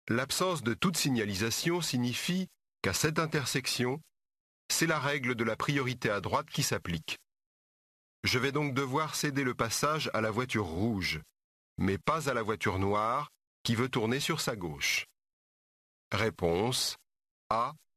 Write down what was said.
L'absence de toute signalisation signifie qu'à cette intersection, c'est la règle de la priorité à droite qui s'applique. Je vais donc devoir céder le passage à la voiture rouge, mais pas à la voiture noire qui veut tourner sur sa gauche. Réponse A.